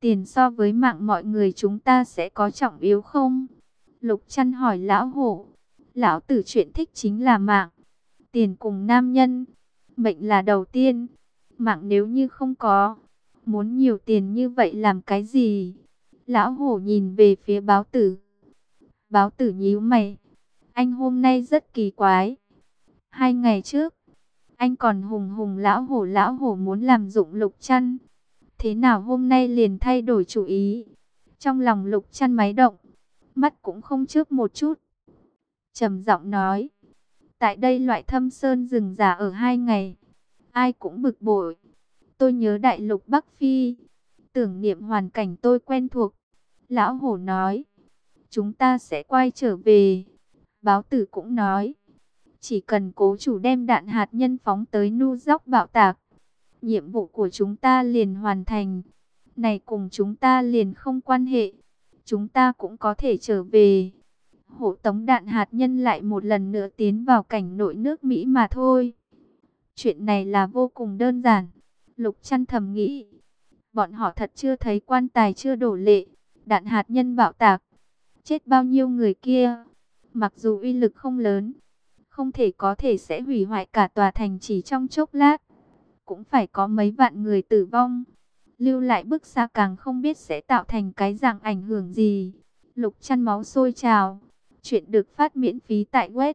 tiền so với mạng mọi người chúng ta sẽ có trọng yếu không? Lục Trăn hỏi lão hổ. Lão tử chuyện thích chính là mạng, tiền cùng nam nhân. Mệnh là đầu tiên, mạng nếu như không có, muốn nhiều tiền như vậy làm cái gì? Lão hổ nhìn về phía báo tử. Báo tử nhíu mày. Anh hôm nay rất kỳ quái. 2 ngày trước, anh còn hùng hùng lão hổ muốn làm dụng Lục Trăn. Thế nào hôm nay liền thay đổi chủ ý? Trong lòng Lục Trăn máy động, mắt cũng không chớp một chút. Trầm giọng nói, tại đây loại thâm sơn rừng già ở 2 ngày, ai cũng bực bội. Tôi nhớ đại lục Bắc Phi, tưởng niệm hoàn cảnh tôi quen thuộc. Lão hổ nói, chúng ta sẽ quay trở về. Báo tử cũng nói, chỉ cần cố chủ đem đạn hạt nhân phóng tới Nu Dóc bạo tạc, nhiệm vụ của chúng ta liền hoàn thành. Này cùng chúng ta liền không quan hệ, chúng ta cũng có thể trở về. Hộ tống đạn hạt nhân lại một lần nữa tiến vào cảnh nội nước Mỹ mà thôi. Chuyện này là vô cùng đơn giản. Lục Trăn thầm nghĩ, bọn họ thật chưa thấy quan tài chưa đổ lệ. Đạn hạt nhân bạo tạc, chết bao nhiêu người kia. Mặc dù uy lực không lớn, không thể có thể sẽ hủy hoại cả tòa thành chỉ trong chốc lát, cũng phải có mấy vạn người tử vong. Lưu lại bức xa càng không biết sẽ tạo thành cái dạng ảnh hưởng gì. Lục Trăn máu sôi trào. Chuyện được phát miễn phí tại web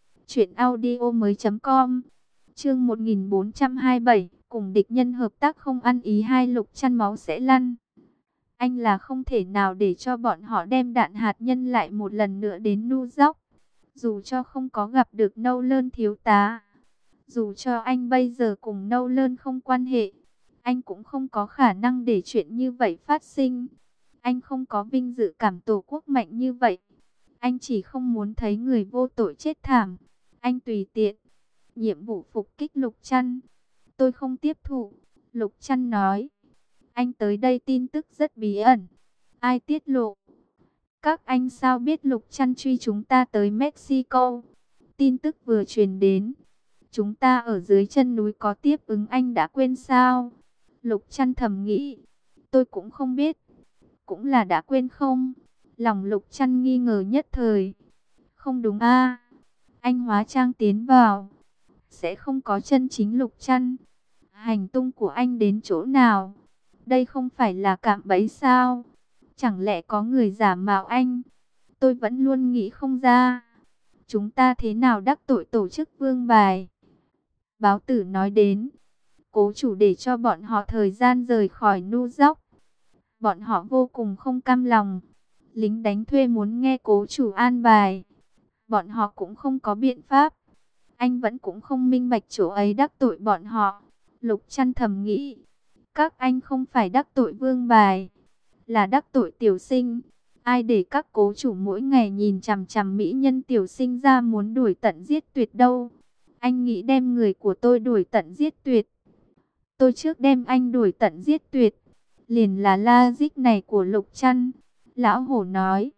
truyệnaudiomoi.com. Chương 1427, cùng địch nhân hợp tác không ăn ý. Hai Lục Trăn máu sẽ lăn. Anh là không thể nào để cho bọn họ đem đạn hạt nhân lại một lần nữa đến Nu Dóc. Dù cho không có gặp được Nolan thiếu tá, dù cho anh bây giờ cùng Nolan không quan hệ, anh cũng không có khả năng để chuyện như vậy phát sinh. Anh không có vinh dự cảm tổ quốc mạnh như vậy. Anh chỉ không muốn thấy người vô tội chết thảm. Anh tùy tiện. Nhiệm vụ phục kích Lục Trăn, tôi không tiếp thụ. Lục Trăn nói, anh tới đây tin tức rất bí ẩn. Ai tiết lộ? Các anh sao biết Lục Trăn truy chúng ta tới Mexico? Tin tức vừa truyền đến, chúng ta ở dưới chân núi có tiếp ứng, anh đã quên sao? Lục Trăn thầm nghĩ, tôi cũng không biết. Cũng là đã quên không? Lòng Lục Trăn nghi ngờ nhất thời. Không đúng a, anh hóa trang tiến vào, sẽ không có chân chính Lục Trăn. Hành tung của anh đến chỗ nào? Đây không phải là cạm bẫy sao? Chẳng lẽ có người giả mạo anh? Tôi vẫn luôn nghĩ không ra. Chúng ta thế nào đắc tội tổ chức Vương Bài? Báo tử nói đến, cố chủ để cho bọn họ thời gian rời khỏi Nu Dóc. Bọn họ vô cùng không cam lòng. Lính đánh thuê muốn nghe cố chủ an bài, bọn họ cũng không có biện pháp. Anh vẫn cũng không minh bạch chỗ ấy đắc tội bọn họ. Lục Trăn thầm nghĩ, các anh không phải đắc tội Vương Bài, là đắc tội Tiểu Sinh. Ai để các cố chủ mỗi ngày nhìn chằm chằm mỹ nhân Tiểu Sinh ra muốn đuổi tận giết tuyệt đâu? Anh nghĩ đem người của tôi đuổi tận giết tuyệt, tôi trước đem anh đuổi tận giết tuyệt. Liền là logic này của Lục Trăn. Lão hổ nói,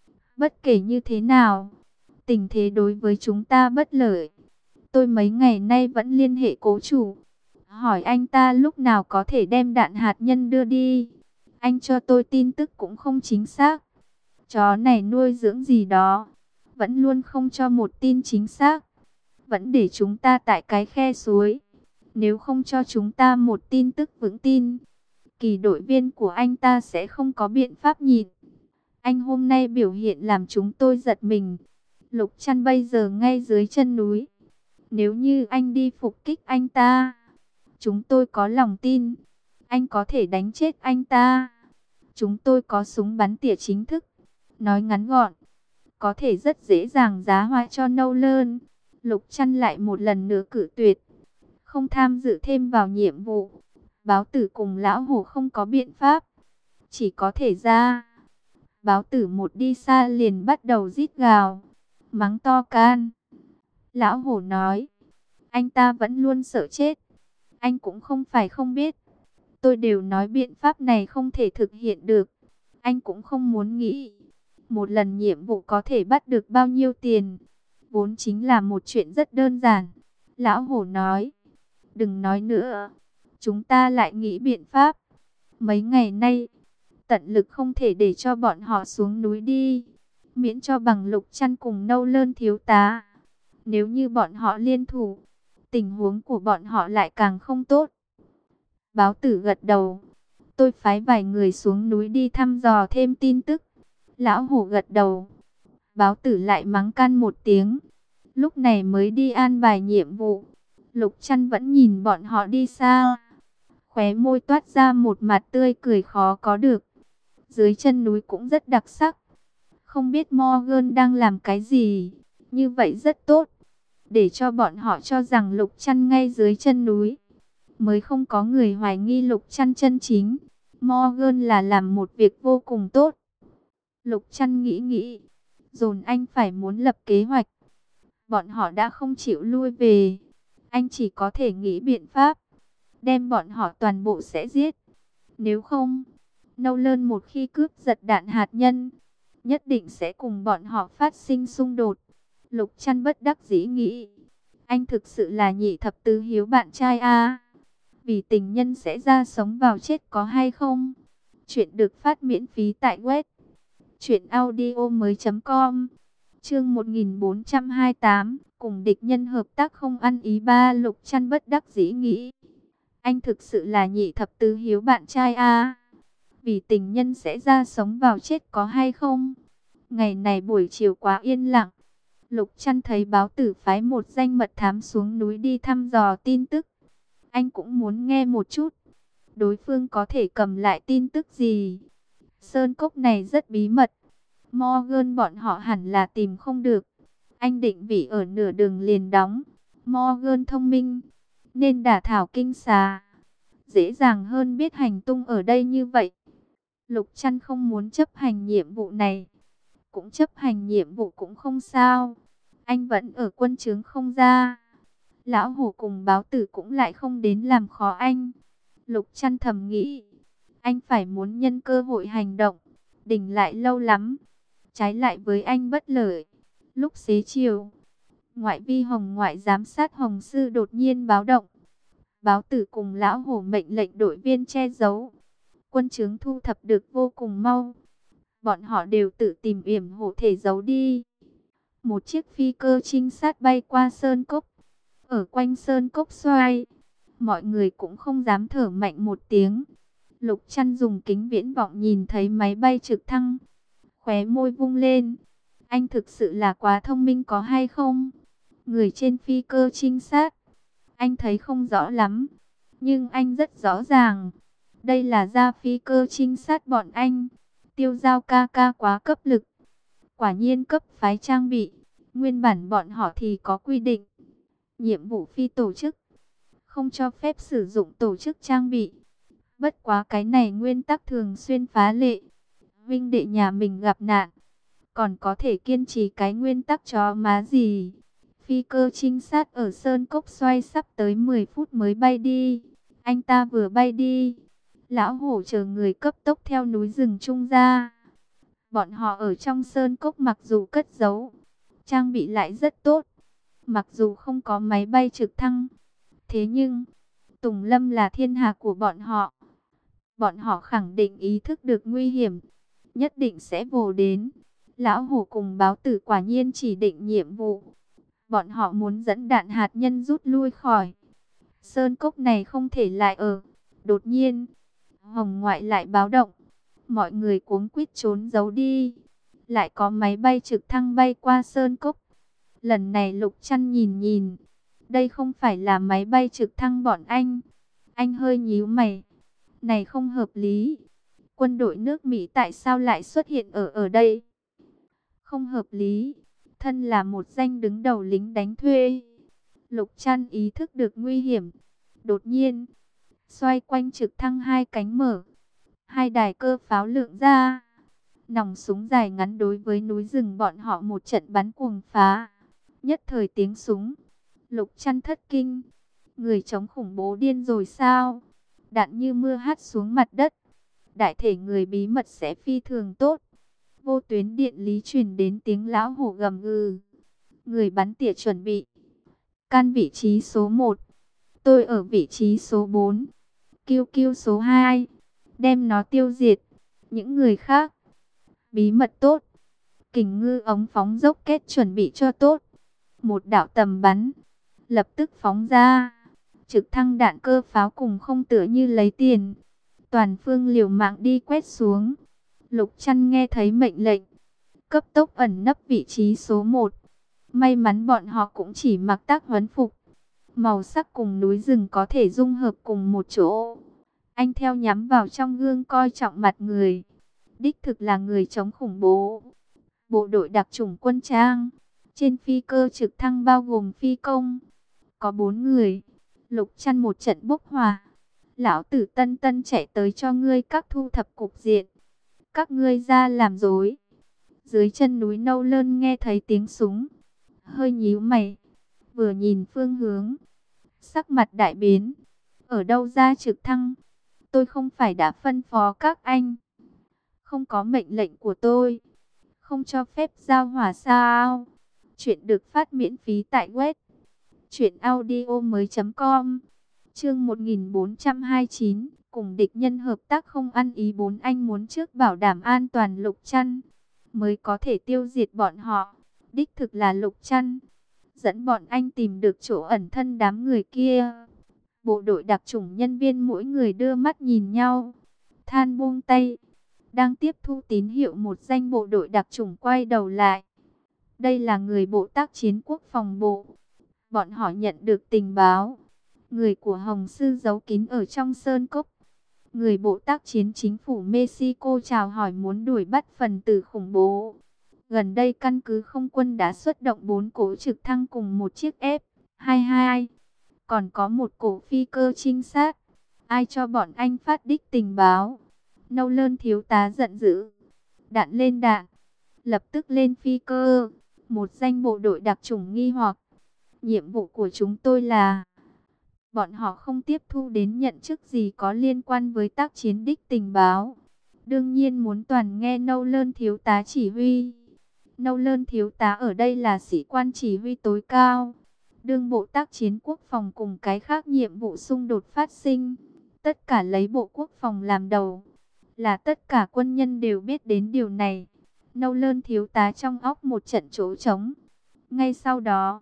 bất kể như thế nào, tình thế đối với chúng ta bất lợi. Tôi mấy ngày nay vẫn liên hệ cố chủ, hỏi anh ta lúc nào có thể đem đạn hạt nhân đưa đi. Anh cho tôi tin tức cũng không chính xác. Chó này nuôi dưỡng gì đó, vẫn luôn không cho một tin chính xác. Vẫn để chúng ta tại cái khe suối. Nếu không cho chúng ta một tin tức vững tin, kỳ đội viên của anh ta sẽ không có biện pháp nhìn. Anh hôm nay biểu hiện làm chúng tôi giật mình. Lục Trăn bây giờ ngay dưới chân núi. Nếu như anh đi phục kích anh ta, chúng tôi có lòng tin anh có thể đánh chết anh ta. Chúng tôi có súng bắn tỉa chính thức. Nói ngắn gọn, có thể rất dễ dàng giá hoa cho Nolan. Lục Trăn lại một lần nữa cử tuyệt, không tham dự thêm vào nhiệm vụ. Báo tử cùng lão hổ không có biện pháp, chỉ có thể ra. Báo tử một đi xa liền bắt đầu rít gào, mắng to can. Lão hổ nói, anh ta vẫn luôn sợ chết. Anh cũng không phải không biết. Tôi đều nói biện pháp này không thể thực hiện được. Anh cũng không muốn nghĩ. Một lần nhiệm vụ có thể bắt được bao nhiêu tiền, vốn chính là một chuyện rất đơn giản. Lão hổ nói, đừng nói nữa, chúng ta lại nghĩ biện pháp. Mấy ngày nay, tận lực không thể để cho bọn họ xuống núi đi, miễn cho bằng Lục Trăn cùng Nâu Lơn thiếu tá. Nếu như bọn họ liên thủ, tình huống của bọn họ lại càng không tốt. Báo Tử gật đầu. Tôi phái vài người xuống núi đi thăm dò thêm tin tức. Lão Hổ gật đầu. Báo Tử lại mắng can một tiếng. Lúc này mới đi an bài nhiệm vụ. Lục Trăn vẫn nhìn bọn họ đi xa. Khóe môi toát ra một mặt tươi cười khó có được. Dưới chân núi cũng rất đặc sắc. Không biết Morgan đang làm cái gì. Như vậy rất tốt. Để cho bọn họ cho rằng Lục Trăn ngay dưới chân núi. Mới không có người hoài nghi Lục Trăn chân chính. Morgan là làm một việc vô cùng tốt. Lục Trăn nghĩ, dồn anh phải muốn lập kế hoạch. Bọn họ đã không chịu lui về. Anh chỉ có thể nghĩ biện pháp. Đem bọn họ toàn bộ sẽ giết. Nếu không, Nâu Lơn một khi cướp giật đạn hạt nhân, nhất định sẽ cùng bọn họ phát sinh xung đột. Lục Trăn bất đắc dĩ nghĩ. Anh thực sự là nhị thập tứ hiếu bạn trai à? Vì tình nhân sẽ ra sống vào chết có hay không? Chuyện được phát miễn phí tại web truyệnaudiomoi.com. Chương 1428, cùng địch nhân hợp tác không ăn ý ba. Lục Trăn bất đắc dĩ nghĩ. Anh thực sự là nhị thập tứ hiếu bạn trai à? Vì tình nhân sẽ ra sống vào chết có hay không? Ngày này buổi chiều quá yên lặng. Lục Trăn thấy Báo Tử phái một danh mật thám xuống núi đi thăm dò tin tức. Anh cũng muốn nghe một chút. Đối phương có thể cầm lại tin tức gì? Sơn cốc này rất bí mật. Morgan bọn họ hẳn là tìm không được. Anh định vị ở nửa đường liền đóng. Morgan thông minh, nên đả thảo kinh xà. Dễ dàng hơn biết hành tung ở đây như vậy. Lục Trăn không muốn chấp hành nhiệm vụ này. Cũng chấp hành nhiệm vụ cũng không sao. Anh vẫn ở quân trướng không ra. Lão Hổ cùng Báo Tử cũng lại không đến làm khó anh. Lục Trăn thầm nghĩ. Anh phải muốn nhân cơ hội hành động. Đỉnh lại lâu lắm. Trái lại với anh bất lợi. Lúc xế chiều, ngoại vi Hồng ngoại giám sát Hồng Sư đột nhiên báo động. Báo Tử cùng Lão Hổ mệnh lệnh đội viên che giấu. Quân trướng thu thập được vô cùng mau. Bọn họ đều tự tìm yểm hộ thể giấu đi. Một chiếc phi cơ trinh sát bay qua sơn cốc. Ở quanh sơn cốc xoay. Mọi người cũng không dám thở mạnh một tiếng. Lục Trăn dùng kính viễn vọng nhìn thấy máy bay trực thăng. Khóe môi vung lên. Anh thực sự là quá thông minh có hay không? Người trên phi cơ trinh sát. Anh thấy không rõ lắm. Nhưng anh rất rõ ràng. Đây là gia phi cơ trinh sát bọn anh. Tiêu Giao ca ca quá cấp lực. Quả nhiên cấp phái trang bị. Nguyên bản bọn họ thì có quy định. Nhiệm vụ phi tổ chức. Không cho phép sử dụng tổ chức trang bị. Bất quá cái này nguyên tắc thường xuyên phá lệ. Vinh đệ nhà mình gặp nạn. Còn có thể kiên trì cái nguyên tắc chó má gì. Phi cơ trinh sát ở Sơn Cốc xoay sắp tới 10 phút mới bay đi. Anh ta vừa bay đi. Lão Hổ chờ người cấp tốc theo núi rừng trung ra. Bọn họ ở trong Sơn Cốc mặc dù cất giấu. Trang bị lại rất tốt. Mặc dù không có máy bay trực thăng. Thế nhưng, Tùng Lâm là thiên hạ của bọn họ. Bọn họ khẳng định ý thức được nguy hiểm. Nhất định sẽ vồ đến. Lão Hổ cùng Báo Tử quả nhiên chỉ định nhiệm vụ. Bọn họ muốn dẫn đạn hạt nhân rút lui khỏi. Sơn cốc này không thể lại ở. Đột nhiên, Hồng ngoại lại báo động. Mọi người cuống quýt trốn giấu đi. Lại có máy bay trực thăng bay qua Sơn cốc. Lần này Lục Trăn nhìn. Đây không phải là máy bay trực thăng bọn anh. Anh hơi nhíu mày. Này không hợp lý. Quân đội nước Mỹ tại sao lại xuất hiện ở đây? Không hợp lý. Thân là một danh đứng đầu lính đánh thuê. Lục Trăn ý thức được nguy hiểm. Đột nhiên, xoay quanh trực thăng hai cánh mở. Hai đài cơ pháo lượng ra. Nòng súng dài ngắn đối với núi rừng bọn họ một trận bắn cuồng phá. Nhất thời tiếng súng. Lục Trăn thất kinh. Người chống khủng bố điên rồi sao? Đạn như mưa hát xuống mặt đất. Đại thể người bí mật sẽ phi thường tốt. Vô tuyến điện lý truyền đến tiếng Lão Hổ gầm gừ. Người bắn tỉa chuẩn bị. Can vị trí số 1. Tôi ở vị trí số 4. Kiêu kiêu số 2. Đem nó tiêu diệt. Những người khác, bí mật tốt. Kình ngư ống phóng dốc kết chuẩn bị cho tốt. Một đạo tầm bắn, lập tức phóng ra. Trực thăng đạn cơ pháo cùng không tựa như lấy tiền. Toàn phương liều mạng đi quét xuống. Lục Trăn nghe thấy mệnh lệnh, cấp tốc ẩn nấp vị trí số 1. May mắn bọn họ cũng chỉ mặc tác huấn phục. Màu sắc cùng núi rừng có thể dung hợp cùng một chỗ. Anh theo nhắm vào trong gương coi trọng mặt người. Đích thực là người chống khủng bố. Bộ đội đặc chủng quân trang. Trên phi cơ trực thăng bao gồm phi công. Có 4 người. Lục Trăn một trận bốc hỏa. Lão tử Tân Tân chạy tới cho ngươi các thu thập cục diện. Các ngươi ra làm dối. Dưới chân núi Nâu Lơn nghe thấy tiếng súng. Hơi nhíu mày. Vừa nhìn phương hướng. Sắc mặt đại biến. Ở đâu ra trực thăng? Tôi không phải đã phân phó các anh. Không có mệnh lệnh của tôi. Không cho phép giao hỏa sao? Chuyện được phát miễn phí tại web truyệnaudiomoi.com. Chương 1429, cùng địch nhân hợp tác không ăn ý. Bốn anh muốn trước bảo đảm an toàn Lục Trăn mới có thể tiêu diệt bọn họ. Đích thực là Lục Trăn dẫn bọn anh tìm được chỗ ẩn thân đám người kia. Bộ đội đặc chủng nhân viên mỗi người đưa mắt nhìn nhau, than buông tay. Đang tiếp thu tín hiệu, một danh bộ đội đặc chủng quay đầu lại. Đây là người bộ tác chiến quốc phòng bộ. Bọn họ nhận được tình báo, người của Hồng Sư giấu kín ở trong sơn cốc. Người bộ tác chiến chính phủ Mexico chào hỏi muốn đuổi bắt phần tử khủng bố. Gần đây căn cứ không quân đã xuất động 4 cỗ trực thăng cùng một chiếc F-22. Còn có một cổ phi cơ trinh sát. Ai cho bọn anh phát đích tình báo? Nâu Lơn thiếu tá giận dữ. Đạn lên đạn. Lập tức lên phi cơ. Một danh bộ đội đặc chủng nghi hoặc. Nhiệm vụ của chúng tôi là... Bọn họ không tiếp thu đến nhận chức gì có liên quan với tác chiến đích tình báo. Đương nhiên muốn toàn nghe Nâu Lơn thiếu tá chỉ huy. Nâu Lơn thiếu tá ở đây là sĩ quan chỉ huy tối cao. Đương bộ tác chiến quốc phòng cùng cái khác nhiệm vụ xung đột phát sinh, tất cả lấy bộ quốc phòng làm đầu. Là tất cả quân nhân đều biết đến điều này. Nâu Lơn thiếu tá trong óc một trận chỗ trống. Ngay sau đó,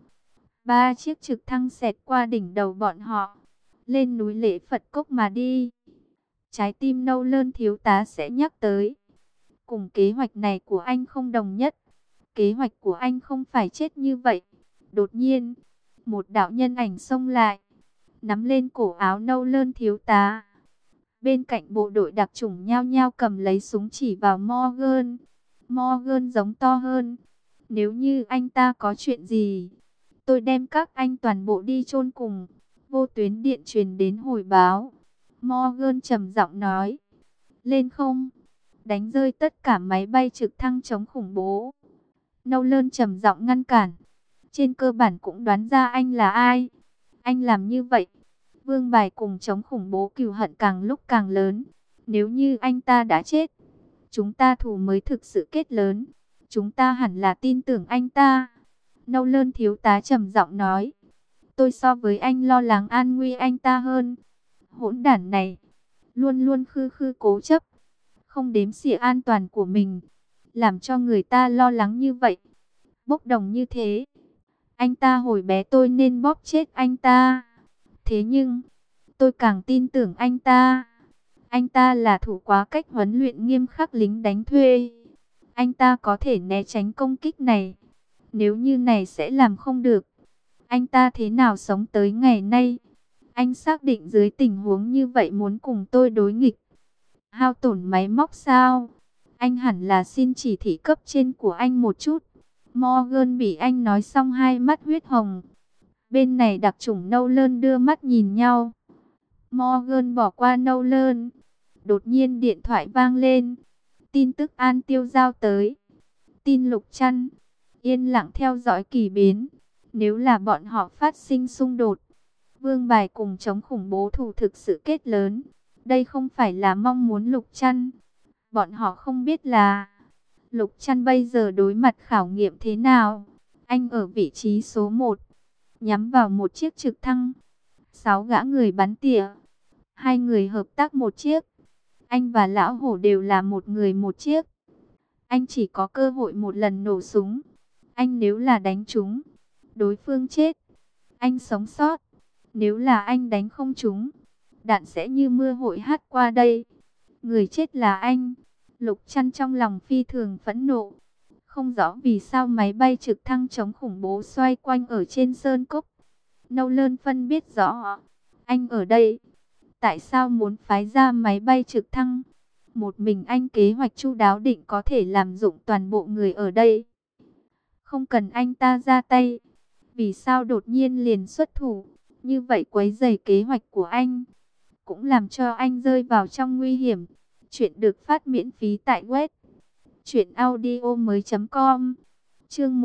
3 chiếc trực thăng xẹt qua đỉnh đầu bọn họ, lên núi Lễ Phật Cốc mà đi. Trái tim Nâu Lơn thiếu tá sẽ nhắc tới. Cùng kế hoạch này của anh không đồng nhất. Kế hoạch của anh không phải chết như vậy. Đột nhiên, một đạo nhân ảnh xông lại, nắm lên cổ áo Nâu Lơn thiếu tá. Bên cạnh bộ đội đặc chủng nhao nhao cầm lấy súng chỉ vào Morgan. Morgan giống to hơn. Nếu như anh ta có chuyện gì, tôi đem các anh toàn bộ đi chôn cùng. Vô tuyến điện truyền đến hồi báo. Morgan trầm giọng nói. Lên không, đánh rơi tất cả máy bay trực thăng chống khủng bố. Nâu Lơn trầm giọng ngăn cản. Trên cơ bản cũng đoán ra anh là ai. Anh làm như vậy, Vương Bài cùng chống khủng bố cừu hận càng lúc càng lớn. Nếu như anh ta đã chết, chúng ta thù mới thực sự kết lớn. Chúng ta hẳn là tin tưởng anh ta. Nâu Lơn thiếu tá trầm giọng nói. Tôi so với anh lo lắng an nguy anh ta hơn. Hỗn đản này, luôn luôn khư khư cố chấp, không đếm xỉa an toàn của mình, làm cho người ta lo lắng như vậy, bốc đồng như thế. Anh ta hồi bé tôi nên bóp chết anh ta. Thế nhưng, tôi càng tin tưởng anh ta. Anh ta là thủ quá cách huấn luyện nghiêm khắc lính đánh thuê. Anh ta có thể né tránh công kích này. Nếu như này sẽ làm không được, anh ta thế nào sống tới ngày nay? Anh xác định dưới tình huống như vậy muốn cùng tôi đối nghịch, hao tổn máy móc sao? Anh hẳn là xin chỉ thị cấp trên của anh một chút. Morgan bị anh nói xong hai mắt huyết hồng. Bên này đặc chủng Nâu Lơn đưa mắt nhìn nhau. Morgan bỏ qua Nâu Lơn. Đột nhiên điện thoại vang lên. Tin tức An Tiêu giao tới. Tin Lục Trăn yên lặng theo dõi kỳ biến. Nếu là bọn họ phát sinh xung đột, Vương Bài cùng chống khủng bố thù thực sự kết lớn. Đây không phải là mong muốn Lục Trăn. Bọn họ không biết là Lục Trăn bây giờ đối mặt khảo nghiệm thế nào. Anh ở vị trí số 1, nhắm vào một chiếc trực thăng. 6 gã người bắn tỉa, 2 người hợp tác một chiếc. Anh và lão hổ đều là một người một chiếc. Anh chỉ có cơ hội một lần nổ súng. Anh nếu là đánh trúng, đối phương chết, anh sống sót. Nếu là anh đánh không trúng, đạn sẽ như mưa hội hát qua đây. Người chết là anh. Lục Trăn trong lòng phi thường phẫn nộ. Không rõ vì sao máy bay trực thăng chống khủng bố xoay quanh ở trên sơn cốc. Nâu Lơn Phân biết rõ. Anh ở đây. Tại sao muốn phái ra máy bay trực thăng? Một mình anh kế hoạch chu đáo định có thể làm dụng toàn bộ người ở đây. Không cần anh ta ra tay. Vì sao đột nhiên liền xuất thủ? Như vậy quấy rầy kế hoạch của anh. Cũng làm cho anh rơi vào trong nguy hiểm. Chuyện được phát miễn phí tại web truyệnaudiomoi.com. Chương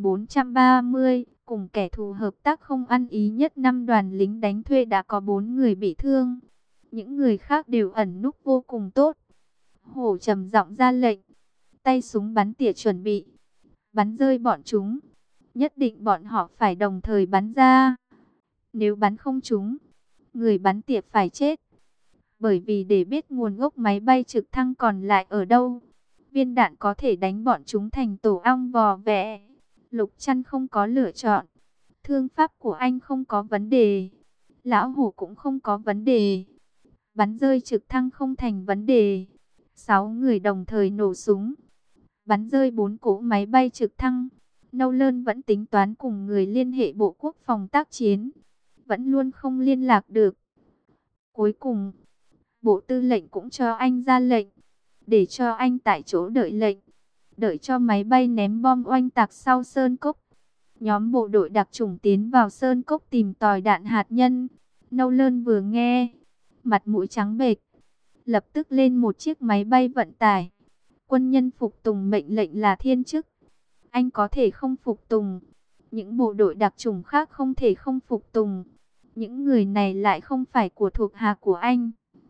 1430, cùng kẻ thù hợp tác không ăn ý nhất. Năm đoàn lính đánh thuê đã có 4 người bị thương. Những người khác đều ẩn núp vô cùng tốt. Hổ trầm giọng ra lệnh, tay súng bắn tỉa chuẩn bị, bắn rơi bọn chúng. Nhất định bọn họ phải đồng thời bắn ra. Nếu bắn không trúng, người bắn tỉa phải chết. Bởi vì để biết nguồn gốc máy bay trực thăng còn lại ở đâu, viên đạn có thể đánh bọn chúng thành tổ ong vò vẽ. Lục Trăn không có lựa chọn. Thương pháp của anh không có vấn đề. Lão hổ cũng không có vấn đề. Bắn rơi trực thăng không thành vấn đề. 6 người đồng thời nổ súng, bắn rơi 4 cỗ máy bay trực thăng. Nâu Lơn vẫn tính toán cùng người liên hệ Bộ Quốc phòng tác chiến, vẫn luôn không liên lạc được. Cuối cùng, Bộ Tư lệnh cũng cho anh ra lệnh, để cho anh tại chỗ đợi lệnh, đợi cho máy bay ném bom oanh tạc sau sơn cốc. Nhóm bộ đội đặc chủng tiến vào sơn cốc tìm tòi đạn hạt nhân. Nâu Lơn vừa nghe, mặt mũi trắng bệch, lập tức lên một chiếc máy bay vận tải. Quân nhân phục tùng mệnh lệnh là thiên chức. Anh có thể không phục tùng, những bộ đội đặc chủng khác không thể không phục tùng. Những người này lại không phải của thuộc hạ của anh,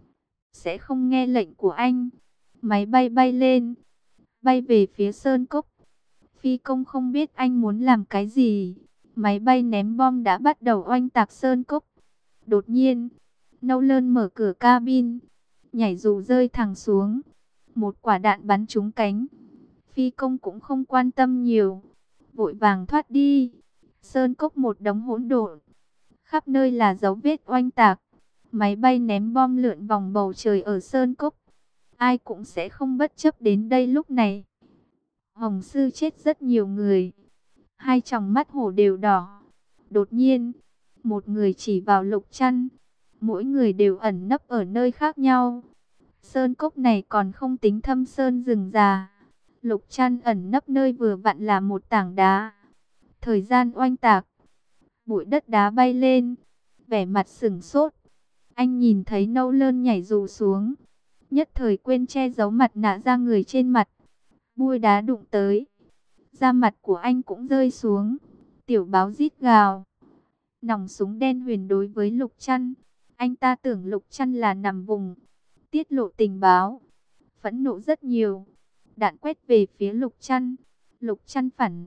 sẽ không nghe lệnh của anh. Máy bay bay lên, bay về phía sơn cốc. Phi công không biết anh muốn làm cái gì. Máy bay ném bom đã bắt đầu oanh tạc sơn cốc. Đột nhiên, Nâu Lơn mở cửa cabin, nhảy dù rơi thẳng xuống. Một quả đạn bắn trúng cánh. Phi công cũng không quan tâm nhiều, vội vàng thoát đi. Sơn cốc một đống hỗn độn, khắp nơi là dấu vết oanh tạc. Máy bay ném bom lượn vòng bầu trời ở sơn cốc. Ai cũng sẽ không bất chấp đến đây lúc này. Hồng Sư chết rất nhiều người. Hai tròng mắt hổ đều đỏ. Đột nhiên, một người chỉ vào Lục Trăn. Mỗi người đều ẩn nấp ở nơi khác nhau. Sơn cốc này còn không tính thâm sơn rừng già. Lục Trăn ẩn nấp nơi vừa vặn là một tảng đá. Thời gian oanh tạc, bụi đất đá bay lên. Vẻ mặt sửng sốt. Anh nhìn thấy Nâu Lơn nhảy dù xuống, nhất thời quên che giấu mặt nạ ra người trên mặt. Bụi đá đụng tới, da mặt của anh cũng rơi xuống. Tiểu báo rít gào. Nòng súng đen huyền đối với Lục Trăn. Anh ta tưởng Lục Trăn là nằm vùng, tiết lộ tình báo, phẫn nộ rất nhiều. Đạn quét về phía Lục Trăn. Lục Trăn phản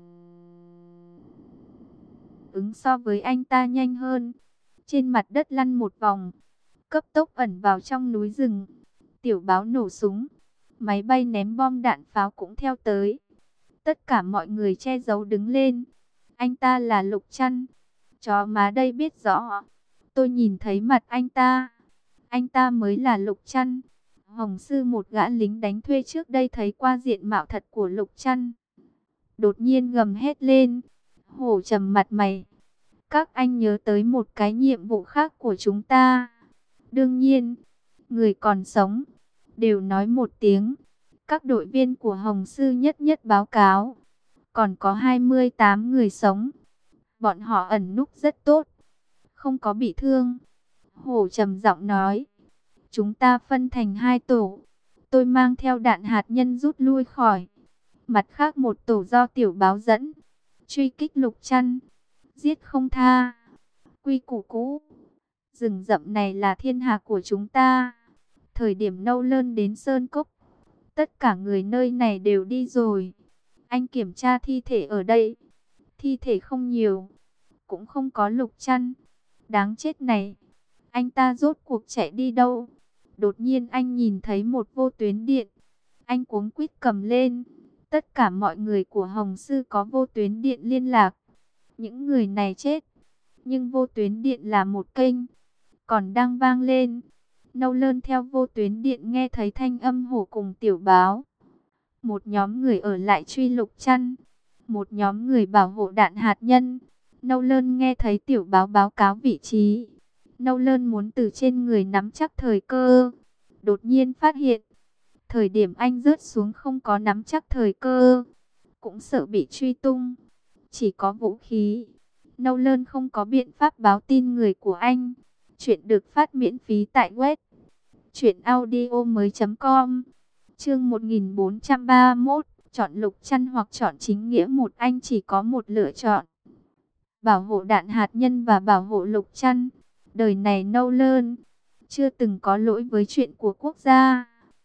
ứng so với anh ta nhanh hơn, trên mặt đất lăn một vòng, cấp tốc ẩn vào trong núi rừng. Tiểu báo nổ súng, máy bay ném bom đạn pháo cũng theo tới. Tất cả mọi người che giấu đứng lên. Anh ta là Lục Trăn. Chó má đây biết rõ. Tôi nhìn thấy mặt anh ta. Anh ta mới là Lục Trăn. Hồng Sư, một gã lính đánh thuê trước đây thấy qua diện mạo thật của Lục Trăn, đột nhiên gầm hét lên. Hổ trầm mặt mày. Các anh nhớ tới một cái nhiệm vụ khác của chúng ta. Đương nhiên, người còn sống đều nói một tiếng. Các đội viên của Hồng Sư nhất nhất báo cáo. Còn có 28 người sống. Bọn họ ẩn núp rất tốt, không có bị thương. Hổ trầm giọng nói. Chúng ta phân thành 2 tổ. Tôi mang theo đạn hạt nhân rút lui khỏi. Mặt khác một tổ do tiểu báo dẫn, truy kích Lục Trăn, giết không tha. Quy củ cũ, rừng rậm này là thiên hạ của chúng ta. Thời điểm Nâu Lơn đến sơn cốc, tất cả người nơi này đều đi rồi. Anh kiểm tra thi thể ở đây, thi thể không nhiều, cũng không có Lục Trăn. Đáng chết này, anh ta rốt cuộc chạy đi đâu? Đột nhiên anh nhìn thấy một vô tuyến điện. Anh cuống quýt cầm lên. Tất cả mọi người của Hồng Sư có vô tuyến điện liên lạc. Những người này chết. Nhưng vô tuyến điện là một kênh. Còn đang vang lên. Nâu Lơn theo vô tuyến điện nghe thấy thanh âm hổ cùng tiểu báo. Một nhóm người ở lại truy Lục Trăn. Một nhóm người bảo hộ đạn hạt nhân. Nâu Lơn nghe thấy tiểu báo báo cáo vị trí. Nâu Lơn muốn từ trên người nắm chắc thời cơ. Đột nhiên phát hiện. Thời điểm anh rớt xuống không có nắm chắc thời cơ. Cũng sợ bị truy tung. Chỉ có vũ khí. Nâu Lơn không có biện pháp báo tin người của anh. Chuyện được phát miễn phí tại web truyệnaudiomoi.com. Chương 1431, chọn Lục Trăn hoặc chọn chính nghĩa. Một anh chỉ có một lựa chọn. Bảo hộ đạn hạt nhân và bảo hộ Lục Trăn. Đời này Nâu Lơn chưa từng có lỗi với chuyện của quốc gia.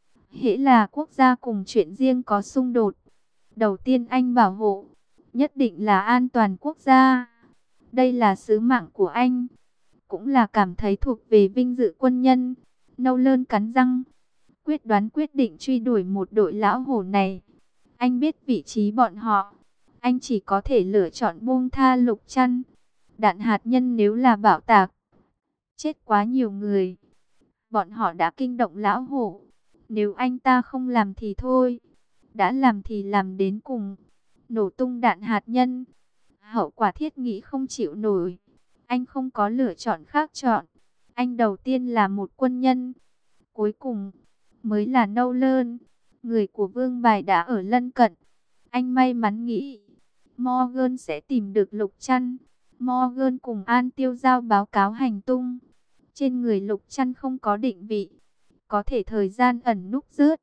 Hễ là quốc gia cùng chuyện riêng có xung đột, đầu tiên anh bảo hộ nhất định là an toàn quốc gia. Đây là sứ mạng của anh, cũng là cảm thấy thuộc về vinh dự quân nhân. Nâu Lơn cắn răng, quyết đoán quyết định truy đuổi một đội lão hổ này. Anh biết vị trí bọn họ, anh chỉ có thể lựa chọn buông tha Lục Trăn. Đạn hạt nhân nếu là bạo tạc, chết quá nhiều người. Bọn họ đã kinh động lão hổ. Nếu anh ta không làm thì thôi, đã làm thì làm đến cùng. Nổ tung đạn hạt nhân, hậu quả thiết nghĩ không chịu nổi. Anh không có lựa chọn khác chọn. Anh đầu tiên là một quân nhân, cuối cùng mới là Nâu Lơn. Người của Vương Bài đã ở lân cận. Anh may mắn nghĩ Morgan sẽ tìm được Lục Trăn. Morgan cùng An Tiêu Giao báo cáo hành tung. Trên người Lục Trăn không có định vị, có thể thời gian ẩn núp rớt,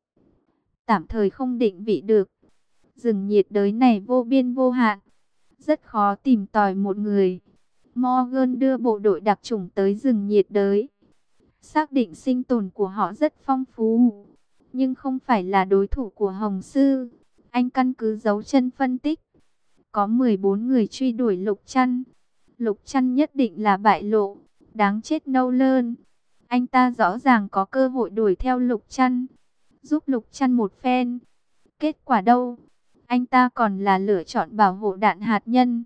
tạm thời không định vị được. Rừng nhiệt đới này vô biên vô hạn, rất khó tìm tòi một người. Morgan đưa bộ đội đặc chủng tới rừng nhiệt đới, xác định sinh tồn của họ rất phong phú, nhưng không phải là đối thủ của Hồng Sư. Anh căn cứ dấu chân phân tích, có 14 người truy đuổi Lục Trăn. Lục Trăn nhất định là bại lộ. Đáng chết Nâu Lơn, anh ta rõ ràng có cơ hội đuổi theo Lục Trăn, giúp Lục Trăn một phen. Kết quả đâu? Anh ta còn là lựa chọn bảo hộ đạn hạt nhân.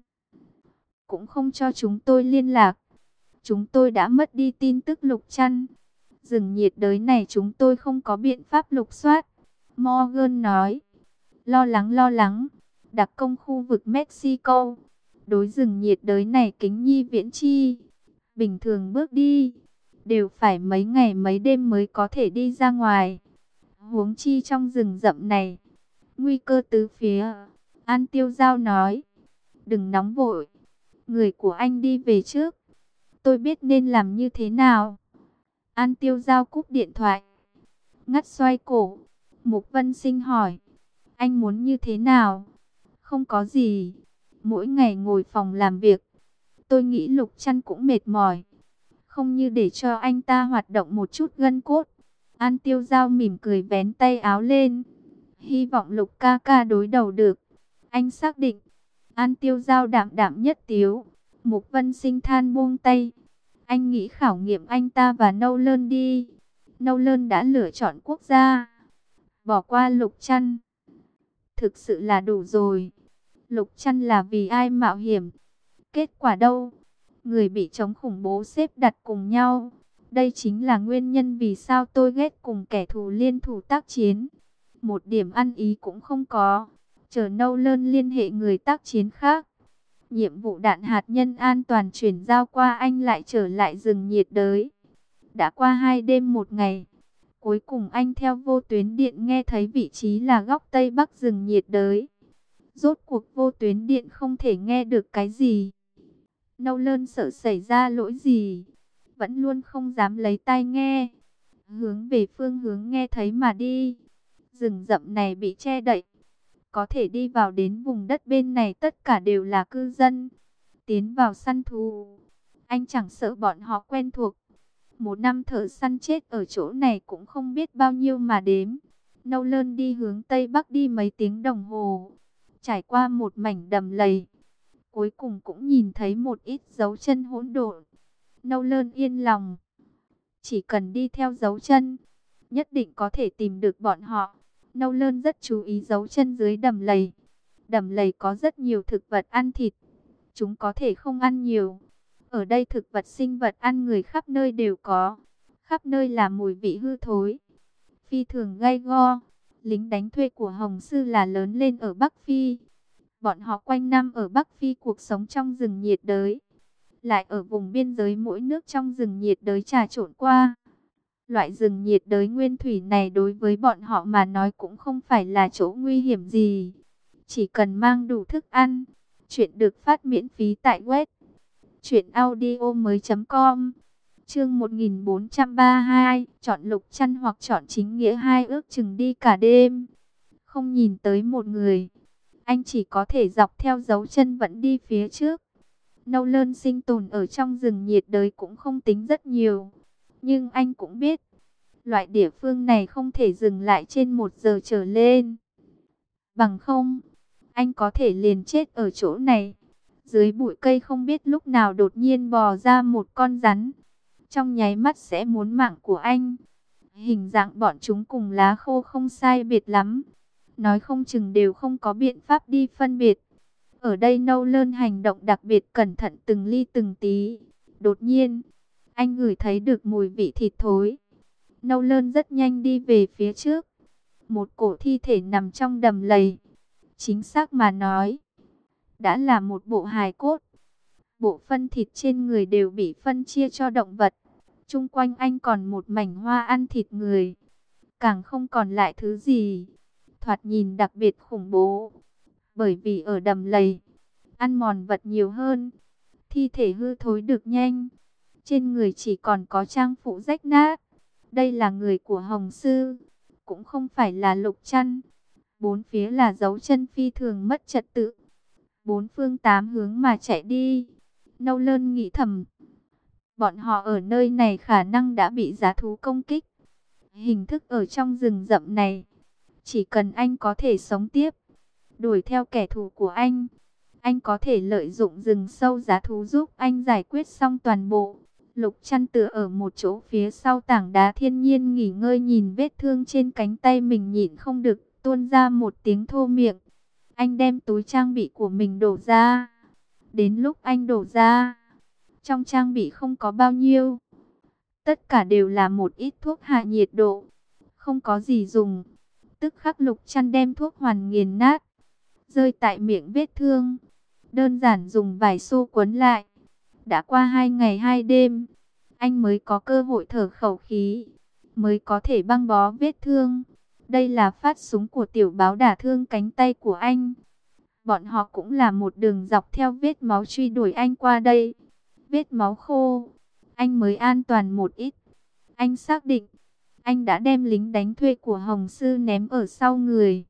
Cũng không cho chúng tôi liên lạc. Chúng tôi đã mất đi tin tức Lục Trăn. Rừng nhiệt đới này chúng tôi không có biện pháp lục soát. Morgan nói. Lo lắng. Đặc công khu vực Mexico. Đối rừng nhiệt đới này kính nhi viễn chi. Bình thường bước đi đều phải mấy ngày mấy đêm mới có thể đi ra ngoài. Huống chi trong rừng rậm này, nguy cơ tứ phía. An Tiêu Giao nói. Đừng nóng vội, người của anh đi về trước, tôi biết nên làm như thế nào. An Tiêu Giao cúp điện thoại, ngắt xoay cổ. Mục Vân Sinh hỏi, anh muốn như thế nào? Không có gì, mỗi ngày ngồi phòng làm việc, tôi nghĩ Lục Trăn cũng mệt mỏi, không như để cho anh ta hoạt động một chút gân cốt. An Tiêu Giao mỉm cười vén tay áo lên, hy vọng Lục ca ca đối đầu được. Anh xác định. An Tiêu Giao đạm đạm nhất tiếu. Mục Vân Sinh than buông tay. Anh nghĩ khảo nghiệm anh ta và Nâu Lơn đi. Nâu Lơn đã lựa chọn quốc gia, bỏ qua Lục Trăn, thực sự là đủ rồi. Lục Trăn là vì ai mạo hiểm? Kết quả đâu? Người bị chống khủng bố xếp đặt cùng nhau. Đây chính là nguyên nhân vì sao tôi ghét cùng kẻ thù liên thủ tác chiến. Một điểm ăn ý cũng không có. Chờ Nâu Lơn liên hệ người tác chiến khác. Nhiệm vụ đạn hạt nhân an toàn chuyển giao qua anh lại trở lại rừng nhiệt đới. Đã qua 2 đêm 1 ngày. Cuối cùng anh theo vô tuyến điện nghe thấy vị trí là góc Tây Bắc rừng nhiệt đới. Rốt cuộc vô tuyến điện không thể nghe được cái gì. Nâu Lơn sợ xảy ra lỗi gì, vẫn luôn không dám lấy tai nghe. Hướng về phương hướng nghe thấy mà đi. Rừng rậm này bị che đậy, có thể đi vào đến vùng đất bên này tất cả đều là cư dân. Tiến vào săn thú, anh chẳng sợ bọn họ quen thuộc. 1 năm thợ săn chết ở chỗ này cũng không biết bao nhiêu mà đếm. Nâu Lơn đi hướng Tây Bắc đi mấy tiếng đồng hồ, trải qua một mảnh đầm lầy, cuối cùng cũng nhìn thấy một ít dấu chân hỗn độn. Nâu Lơn yên lòng, chỉ cần đi theo dấu chân, nhất định có thể tìm được bọn họ. Nâu Lơn rất chú ý dấu chân dưới đầm lầy. Đầm lầy có rất nhiều thực vật ăn thịt. Chúng có thể không ăn nhiều. Ở đây thực vật sinh vật ăn người khắp nơi đều có. Khắp nơi là mùi vị hư thối. Phi thường gay go. Lính đánh thuê của Hồng Sư là lớn lên ở Bắc Phi. Bọn họ quanh năm ở Bắc Phi cuộc sống trong rừng nhiệt đới. Lại ở vùng biên giới mỗi nước trong rừng nhiệt đới trà trộn qua. Loại rừng nhiệt đới nguyên thủy này đối với bọn họ mà nói cũng không phải là chỗ nguy hiểm gì. Chỉ cần mang đủ thức ăn. Chuyện được phát miễn phí tại web truyệnaudiomoi.com. Chương 1432, chọn Lục Trăn hoặc chọn chính nghĩa, hai ước chừng đi cả đêm. Không nhìn tới một người, anh chỉ có thể dọc theo dấu chân vẫn đi phía trước. Nâu Lơn sinh tồn ở trong rừng nhiệt đới cũng không tính rất nhiều, nhưng anh cũng biết, loại địa phương này không thể dừng lại trên 1 giờ trở lên. Bằng không, anh có thể liền chết ở chỗ này. Dưới bụi cây không biết lúc nào đột nhiên bò ra một con rắn. Trong nháy mắt sẽ muốn mạng của anh. Hình dạng bọn chúng cùng lá khô không sai biệt lắm. Nói không chừng đều không có biện pháp đi phân biệt. Ở đây Nâu Lơn hành động đặc biệt cẩn thận từng ly từng tí. Đột nhiên, anh ngửi thấy được mùi vị thịt thối. Nâu Lơn rất nhanh đi về phía trước. Một cổ thi thể nằm trong đầm lầy. Chính xác mà nói, đã là một bộ hài cốt. Bộ phân thịt trên người đều bị phân chia cho động vật. Chung quanh anh còn một mảnh hoa ăn thịt người. Càng không còn lại thứ gì. Thoạt nhìn đặc biệt khủng bố. Bởi vì ở đầm lầy, ăn mòn vật nhiều hơn. Thi thể hư thối được nhanh. Trên người chỉ còn có trang phụ rách nát. Đây là người của Hồng Sư. Cũng không phải là Lục Trăn. Bốn phía là dấu chân phi thường mất trật tự. Bốn phương tám hướng mà chạy đi. Nâu Lơn nghĩ thầm. Bọn họ ở nơi này khả năng đã bị dã thú công kích. Hình thức ở trong rừng rậm này. Chỉ cần anh có thể sống tiếp. Đuổi theo kẻ thù của anh có thể lợi dụng rừng sâu dã thú giúp anh giải quyết xong toàn bộ. Lục Trăn tựa ở một chỗ phía sau tảng đá thiên nhiên nghỉ ngơi, nhìn vết thương trên cánh tay mình, nhịn không được tuôn ra một tiếng thô miệng. Anh đem túi trang bị của mình đổ ra. Đến lúc anh đổ ra, trong trang bị không có bao nhiêu. Tất cả đều là một ít thuốc hạ nhiệt độ. Không có gì dùng. Tức khắc Lục Trăn đem thuốc hoàn nghiền nát, rơi tại miệng vết thương. Đơn giản dùng vải xô quấn lại. Đã qua 2 ngày 2 đêm, anh mới có cơ hội thở khẩu khí, mới có thể băng bó vết thương. Đây là phát súng của tiểu báo đả thương cánh tay của anh. Bọn họ cũng là một đường dọc theo vết máu truy đuổi anh qua đây. Vết máu khô, anh mới an toàn một ít. Anh xác định, anh đã đem lính đánh thuê của Hồng Sư ném ở sau người.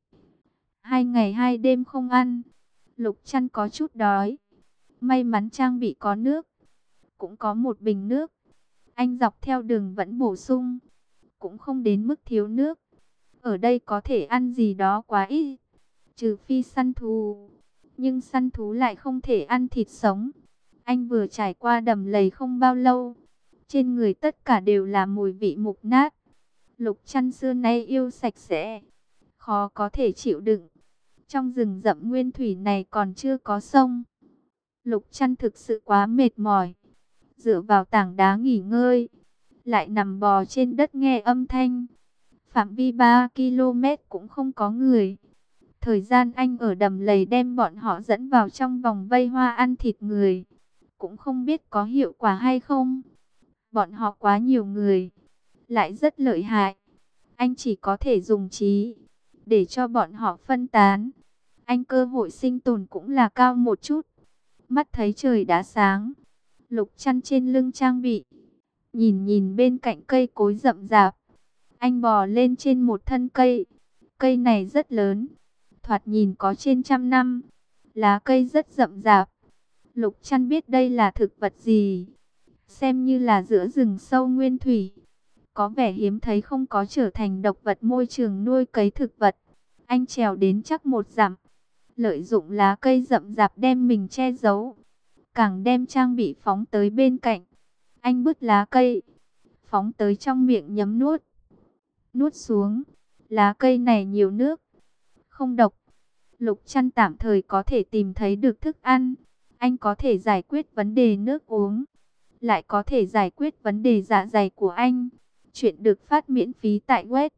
2 ngày 2 đêm không ăn, Lục Trăn có chút đói. May mắn trang bị có nước, cũng có một bình nước. Anh dọc theo đường vẫn bổ sung, cũng không đến mức thiếu nước. Ở đây có thể ăn gì đó quá ít, trừ phi săn thú. Nhưng săn thú lại không thể ăn thịt sống. Anh vừa trải qua đầm lầy không bao lâu, trên người tất cả đều là mùi vị mục nát. Lục Trăn xưa nay yêu sạch sẽ, khó có thể chịu đựng. Trong rừng rậm nguyên thủy này còn chưa có sông. Lục Trăn thực sự quá mệt mỏi, dựa vào tảng đá nghỉ ngơi, lại nằm bò trên đất nghe âm thanh. Phạm vi 3 km cũng không có người. Thời gian anh ở đầm lầy đem bọn họ dẫn vào trong vòng vây hoa ăn thịt người, cũng không biết có hiệu quả hay không. Bọn họ quá nhiều người, lại rất lợi hại. Anh chỉ có thể dùng trí để cho bọn họ phân tán. Anh cơ hội sinh tồn cũng là cao một chút. Mắt thấy trời đã sáng, Lục Trăn trên lưng trang bị, nhìn nhìn bên cạnh cây cối rậm rạp. Anh bò lên trên một thân cây. Cây này rất lớn, thoạt nhìn có trên 100 năm. Lá cây rất rậm rạp. Lục Trăn biết đây là thực vật gì. Xem như là giữa rừng sâu nguyên thủy, có vẻ hiếm thấy, không có trở thành độc vật môi trường nuôi cấy thực vật. Anh trèo đến chắc 1 dặm, lợi dụng lá cây rậm rạp đem mình che giấu, càng đem trang bị phóng tới bên cạnh. Anh bứt lá cây, phóng tới trong miệng nhấm nuốt. nuốt xuống. Lá cây này nhiều nước, không độc. Lục Trăn tạm thời có thể tìm thấy được thức ăn. Anh có thể giải quyết vấn đề nước uống, lại có thể giải quyết vấn đề dạ dày của anh. Chuyện được phát miễn phí tại web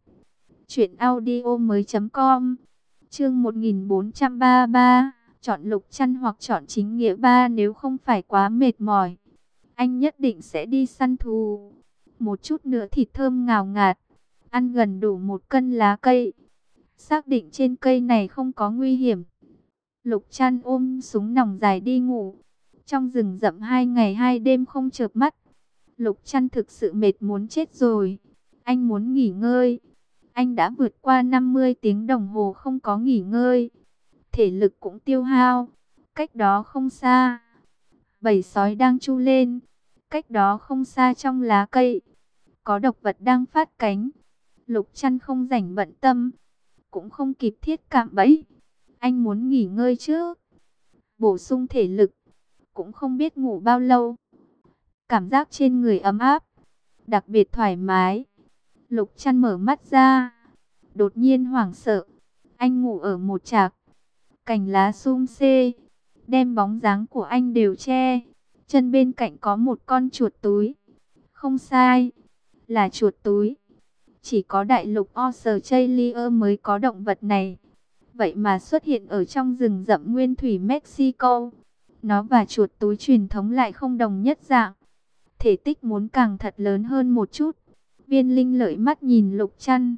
truyệnaudiomoi.com. Chương 1433, chọn Lục Trăn hoặc chọn chính nghĩa ba. Nếu không phải quá mệt mỏi, anh nhất định sẽ đi săn thú. Một chút nữa thịt thơm ngào ngạt, ăn gần đủ 1 cân lá cây. Xác định trên cây này không có nguy hiểm, Lục Trăn ôm súng nòng dài đi ngủ. Trong rừng rậm 2 ngày 2 đêm không chợp mắt, Lục Trăn thực sự mệt muốn chết rồi. Anh muốn nghỉ ngơi. Anh đã vượt qua 50 tiếng đồng hồ không có nghỉ ngơi, thể lực cũng tiêu hao. Cách đó không xa, bầy sói đang tru lên. Cách đó không xa trong lá cây, có độc vật đang phát cánh. Lục Trăn không rảnh bận tâm, cũng không kịp thiết cạm bẫy. Anh muốn nghỉ ngơi trước, bổ sung thể lực. Cũng không biết ngủ bao lâu, cảm giác trên người ấm áp, đặc biệt thoải mái. Lục Trăn mở mắt ra, đột nhiên hoảng sợ. Anh ngủ ở một trạc, cành lá sum xê, đem bóng dáng của anh đều che. Chân bên cạnh có một con chuột túi. Không sai, là chuột túi. Chỉ có đại lục Australia mới có động vật này. Vậy mà xuất hiện ở trong rừng rậm nguyên thủy Mexico. Nó và chuột túi truyền thống lại không đồng nhất dạng. Thể tích muốn càng thật lớn hơn một chút. Viên Linh lợi mắt nhìn Lục Trăn,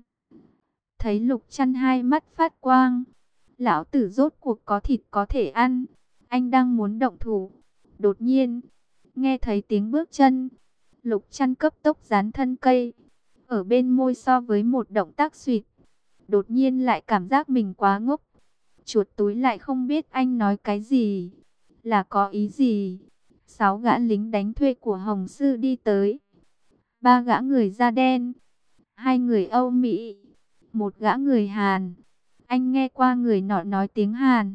thấy Lục Trăn hai mắt phát quang. Lão tử rốt cuộc có thịt có thể ăn. Anh đang muốn động thủ, đột nhiên nghe thấy tiếng bước chân. Lục Trăn cấp tốc dán thân cây, ở bên môi so với một động tác suýt. Đột nhiên lại cảm giác mình quá ngốc. Chuột túi lại không biết anh nói cái gì, là có ý gì. 6 gã lính đánh thuê của Hồng Sư đi tới. 3 gã người da đen, 2 người Âu Mỹ, 1 gã người Hàn. Anh nghe qua người nọ nói tiếng Hàn,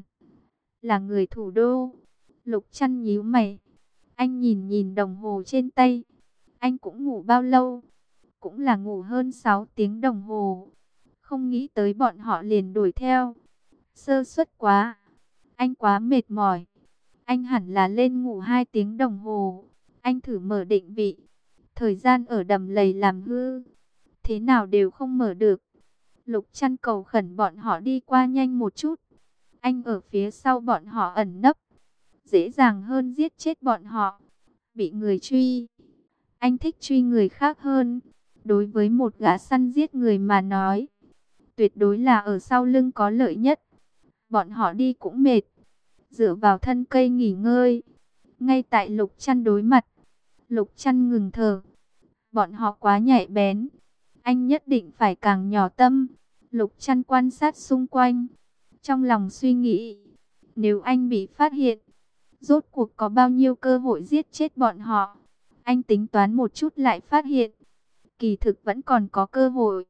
là người thủ đô. Lục Trăn nhíu mày. Anh nhìn nhìn đồng hồ trên tay. Anh cũng ngủ bao lâu? Cũng là ngủ hơn 6 tiếng đồng hồ. Không nghĩ tới bọn họ liền đuổi theo. Sơ suất quá. Anh quá mệt mỏi. Anh hẳn là lên ngủ 2 tiếng đồng hồ. Anh thử mở định vị. Thời gian ở đầm lầy làm hư, thế nào đều không mở được. Lục Trăn cầu khẩn bọn họ đi qua nhanh một chút. Anh ở phía sau bọn họ ẩn nấp, dễ dàng hơn giết chết bọn họ. Bị người truy, anh thích truy người khác hơn. Đối với một gã săn giết người mà nói, tuyệt đối là ở sau lưng có lợi nhất. Bọn họ đi cũng mệt, dựa vào thân cây nghỉ ngơi. Ngay tại Lục Trăn đối mặt, Lục Trăn ngừng thở. Bọn họ quá nhạy bén, anh nhất định phải càng nhỏ tâm. Lục Trăn quan sát xung quanh, trong lòng suy nghĩ, nếu anh bị phát hiện, rốt cuộc có bao nhiêu cơ hội giết chết bọn họ. Anh tính toán một chút lại phát hiện, kỳ thực vẫn còn có cơ hội.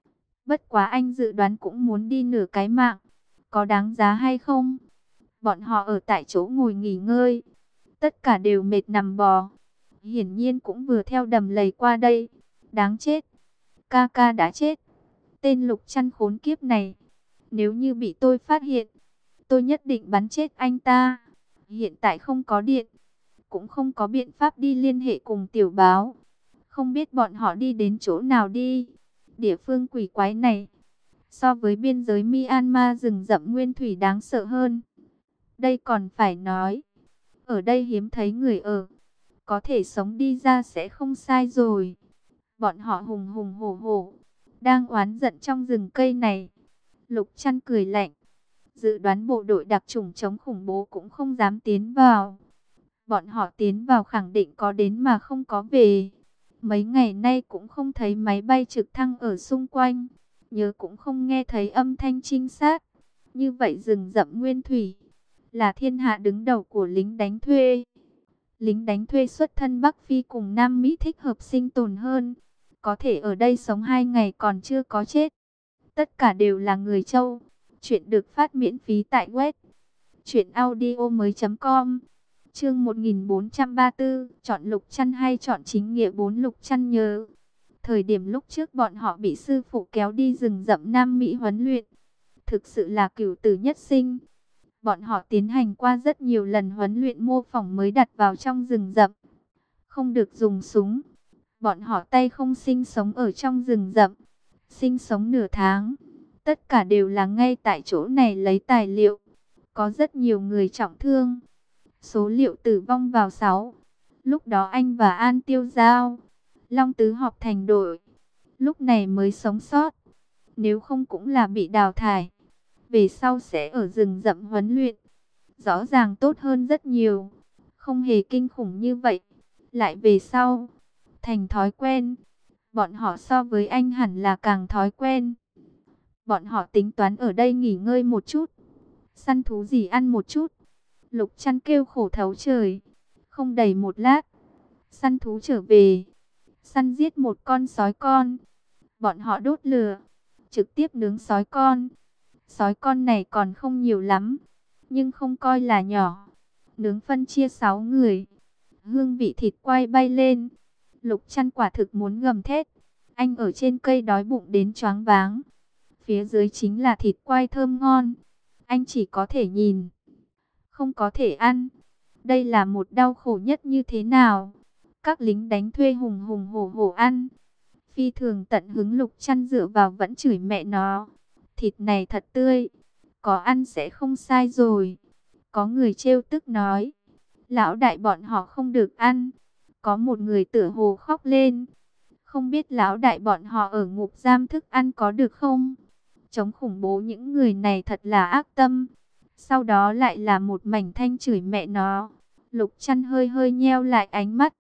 Bất quá anh dự đoán cũng muốn đi nửa cái mạng, có đáng giá hay không? Bọn họ ở tại chỗ ngồi nghỉ ngơi, tất cả đều mệt nằm bò. Hiển nhiên cũng vừa theo đầm lầy qua đây. Đáng chết, ca ca đã chết. Tên Lục Trăn khốn kiếp này, nếu như bị tôi phát hiện, tôi nhất định bắn chết anh ta. Hiện tại không có điện, cũng không có biện pháp đi liên hệ cùng tiểu báo. Không biết bọn họ đi đến chỗ nào đi. Địa phương quỷ quái này, so với biên giới Myanmar rừng rậm nguyên thủy đáng sợ hơn. Đây còn phải nói, ở đây hiếm thấy người ở, có thể sống đi ra sẽ không sai rồi. Bọn họ hùng hùng hổ hổ, đang oán giận trong rừng cây này. Lục Trăn cười lạnh, dự đoán bộ đội đặc chủng chống khủng bố cũng không dám tiến vào. Bọn họ tiến vào khẳng định có đến mà không có về. Mấy ngày nay cũng không thấy máy bay trực thăng ở xung quanh, nhớ cũng không nghe thấy âm thanh trinh sát. Như vậy rừng rậm nguyên thủy là thiên hạ đứng đầu của lính đánh thuê. Lính đánh thuê xuất thân Bắc Phi cùng Nam Mỹ thích hợp sinh tồn hơn. Có thể ở đây sống 2 ngày còn chưa có chết. Tất cả đều là người Châu. Chuyện được phát miễn phí tại web truyệnaudiomoi.com. Chương 1434, chọn Lục Trăn hay chọn chính nghĩa 4. Lục Trăn nhớ Thời điểm lúc trước bọn họ bị sư phụ kéo đi rừng rậm Nam Mỹ huấn luyện, thực sự là cửu tử nhất sinh. Bọn họ tiến hành qua rất nhiều lần huấn luyện mô phỏng mới đặt vào trong rừng rậm. Không được dùng súng. Bọn họ tay không sinh sống ở trong rừng rậm. Sinh sống nửa tháng. Tất cả đều là ngay tại chỗ này lấy tài liệu. Có rất nhiều người trọng thương. Số liệu tử vong vào 6. Lúc đó anh và An Tiêu Giao, Long Tứ họp thành đội. Lúc này mới sống sót. Nếu không cũng là bị đào thải. Về sau sẽ ở rừng rậm huấn luyện. Rõ ràng tốt hơn rất nhiều. Không hề kinh khủng như vậy. Lại về sau, thành thói quen. Bọn họ so với anh hẳn là càng thói quen. Bọn họ tính toán ở đây nghỉ ngơi một chút. Săn thú gì ăn một chút. Lục Chăn kêu khổ thấu trời. Không đầy một lát, săn thú trở về. Săn giết một con sói con. Bọn họ đốt lửa, trực tiếp nướng sói con. Sói con này còn không nhiều lắm, nhưng không coi là nhỏ. Nướng phân chia 6 người. Hương vị thịt quay bay lên. Lục Chăn quả thực muốn gầm thét. Anh ở trên cây đói bụng đến choáng váng. Phía dưới chính là thịt quay thơm ngon. Anh chỉ có thể nhìn, không có thể ăn. Đây là một đau khổ nhất như thế nào? Các lính đánh thuê hùng hùng hổ hổ ăn. Phi thường tận hứng. Lục Chăn dựa vào vẫn chửi mẹ nó. Thịt này thật tươi, có ăn sẽ không sai rồi. Có người trêu tức nói, lão đại bọn họ không được ăn. Có một người tựa hồ khóc lên. Không biết lão đại bọn họ ở ngục giam thức ăn có được không? Chống khủng bố những người này thật là ác tâm. Sau đó lại là một mảnh thanh chửi mẹ nó. Lục Chăn hơi hơi nheo lại ánh mắt.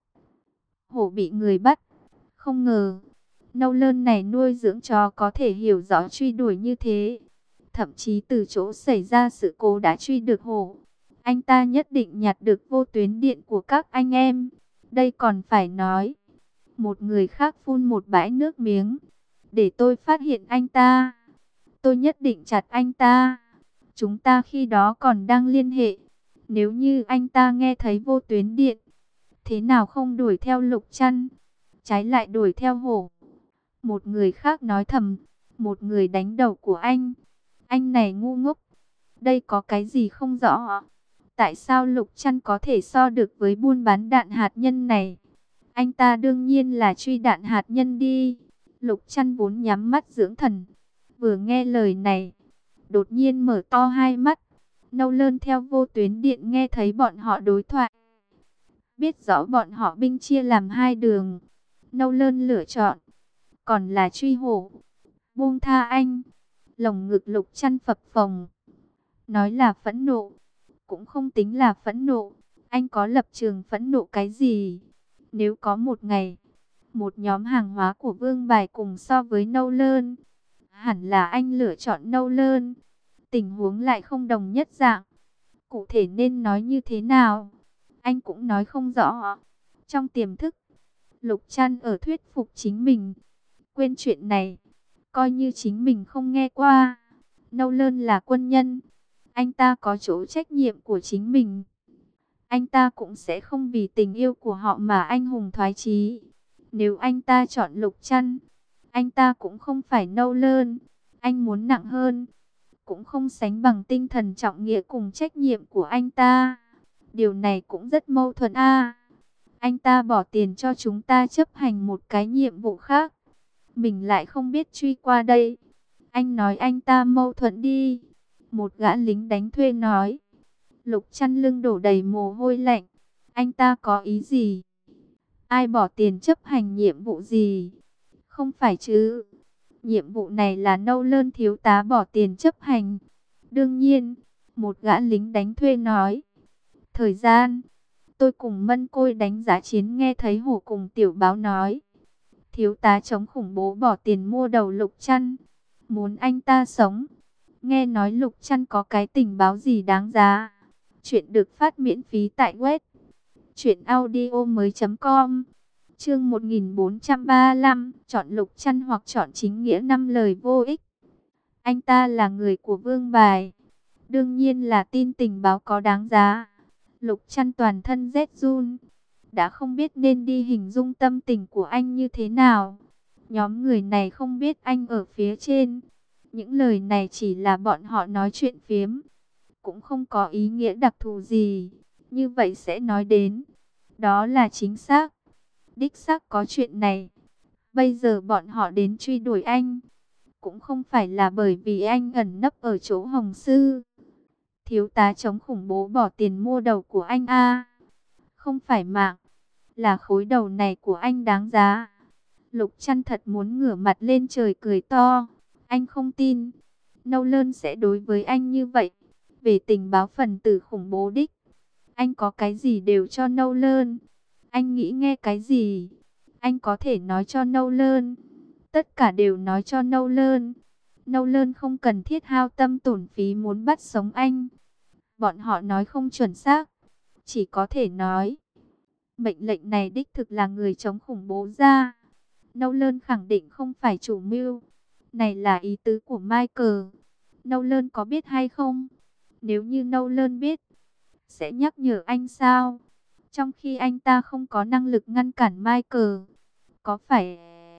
Hổ bị người bắt. Không ngờ, nâu lơn này nuôi dưỡng chó có thể hiểu rõ truy đuổi như thế. Thậm chí từ chỗ xảy ra sự cố đã truy được hổ. Anh ta nhất định nhặt được vô tuyến điện của các anh em. Đây còn phải nói. Một người khác phun một bãi nước miếng. Để tôi phát hiện anh ta, tôi nhất định chặt anh ta. Chúng ta khi đó còn đang liên hệ. Nếu như anh ta nghe thấy vô tuyến điện, thế nào không đuổi theo Lục Chăn, trái lại đuổi theo hổ. Một người khác nói thầm, một người đánh đầu của anh này ngu ngốc. Đây có cái gì không rõ? Tại sao Lục Chăn có thể so được với buôn bán đạn hạt nhân này? Anh ta đương nhiên là truy đạn hạt nhân đi. Lục Chăn vốn nhắm mắt dưỡng thần, vừa nghe lời này, đột nhiên mở to hai mắt. Nâu lơn theo vô tuyến điện nghe thấy bọn họ đối thoại, biết rõ bọn họ binh chia làm hai đường. Nâu lơn lựa chọn, còn là truy hổ. Buông tha anh. Lồng ngực Lục Chăn phập phồng. Nói là phẫn nộ, cũng không tính là phẫn nộ. Anh có lập trường phẫn nộ cái gì? Nếu có một ngày, một nhóm hàng hóa của Vương Bài cùng so với nâu lơn, hẳn là anh lựa chọn nâu lơn. Tình huống lại không đồng nhất dạng. Cụ thể nên nói như thế nào, anh cũng nói không rõ. Trong tiềm thức, Lục Chăn ở thuyết phục chính mình. Quên chuyện này, coi như chính mình không nghe qua. Nâu lơn là quân nhân, anh ta có chỗ trách nhiệm của chính mình. Anh ta cũng sẽ không vì tình yêu của họ mà anh hùng thoái chí. Nếu anh ta chọn Lục Chăn, anh ta cũng không phải nâu lơn. Anh muốn nặng hơn, cũng không sánh bằng tinh thần trọng nghĩa cùng trách nhiệm của anh ta. Điều này cũng rất mâu thuẫn a. Anh ta bỏ tiền cho chúng ta chấp hành một cái nhiệm vụ khác, mình lại không biết truy qua đây. Anh nói anh ta mâu thuẫn đi. Một gã lính đánh thuê nói. Lục Chăn lưng đổ đầy mồ hôi lạnh. Anh ta có ý gì? Ai bỏ tiền chấp hành nhiệm vụ gì? Không phải chứ. Nhiệm vụ này là nâu lơn thiếu tá bỏ tiền chấp hành. Đương nhiên, một gã lính đánh thuê nói. Thời gian, tôi cùng Mân Côi đánh giá chiến nghe thấy hổ cùng tiểu báo nói. Thiếu tá chống khủng bố bỏ tiền mua đầu Lục Chăn, muốn anh ta sống. Nghe nói Lục Chăn có cái tình báo gì đáng giá. Chuyện được phát miễn phí tại web truyệnaudiomoi.com. Chương 1435, chọn Lục Chăn hoặc chọn chính nghĩa, 5 lời vô ích. Anh ta là người của Vương Bài, đương nhiên là tin tình báo có đáng giá. Lục Chăn toàn thân rét run, đã không biết nên đi hình dung tâm tình của anh như thế nào. Nhóm người này không biết anh ở phía trên. Những lời này chỉ là bọn họ nói chuyện phiếm, cũng không có ý nghĩa đặc thù gì. Như vậy sẽ nói đến, đó là chính xác. Đích xác có chuyện này. Bây giờ bọn họ đến truy đuổi anh, cũng không phải là bởi vì anh ẩn nấp ở chỗ Hồng Sư. Thiếu tá chống khủng bố bỏ tiền mua đầu của anh a. Không phải mạng, là khối đầu này của anh đáng giá. Lục Trăn thật muốn ngửa mặt lên trời cười to. Anh không tin Nâu Lơn sẽ đối với anh như vậy. Về tình báo phần tử khủng bố đích, anh có cái gì đều cho Nâu Lơn. Anh nghĩ nghe cái gì, anh có thể nói cho Nâu Lơn. Tất cả đều nói cho Nâu Lơn. Nâu Lơn không cần thiết hao tâm tổn phí muốn bắt sống anh. Bọn họ nói không chuẩn xác, chỉ có thể nói mệnh lệnh này đích thực là người chống khủng bố ra. Nâu Lơn khẳng định không phải chủ mưu. Này là ý tứ của Michael. Nâu Lơn có biết hay không? Nếu như Nâu Lơn biết, sẽ nhắc nhở anh sao? Trong khi anh ta không có năng lực ngăn cản Michael. Có phải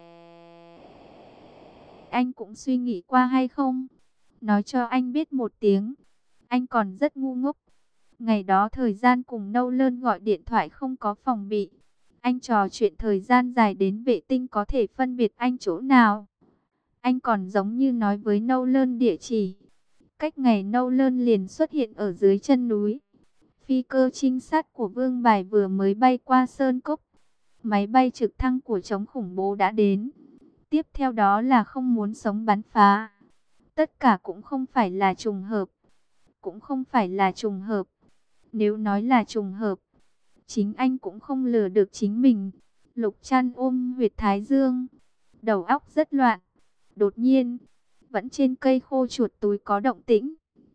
anh cũng suy nghĩ qua hay không? Nói cho anh biết một tiếng. Anh còn rất ngu ngốc. Ngày đó thời gian cùng Nâu Lơn gọi điện thoại không có phòng bị. Anh trò chuyện thời gian dài đến vệ tinh có thể phân biệt anh chỗ nào. Anh còn giống như nói với Nâu Lơn địa chỉ. Cách ngày Nâu Lơn liền xuất hiện ở dưới chân núi. Phi cơ trinh sát của Vương Bài vừa mới bay qua Sơn Cốc. Máy bay trực thăng của chống khủng bố đã đến. Tiếp theo đó là không muốn sống bắn phá. Tất cả cũng không phải là trùng hợp. Cũng không phải là trùng hợp. Nếu nói là trùng hợp, chính anh cũng không lừa được chính mình. Lục Trăn ôm huyệt thái dương, đầu óc rất loạn. Đột nhiên, vẫn trên cây khô chuột túi có động tĩnh.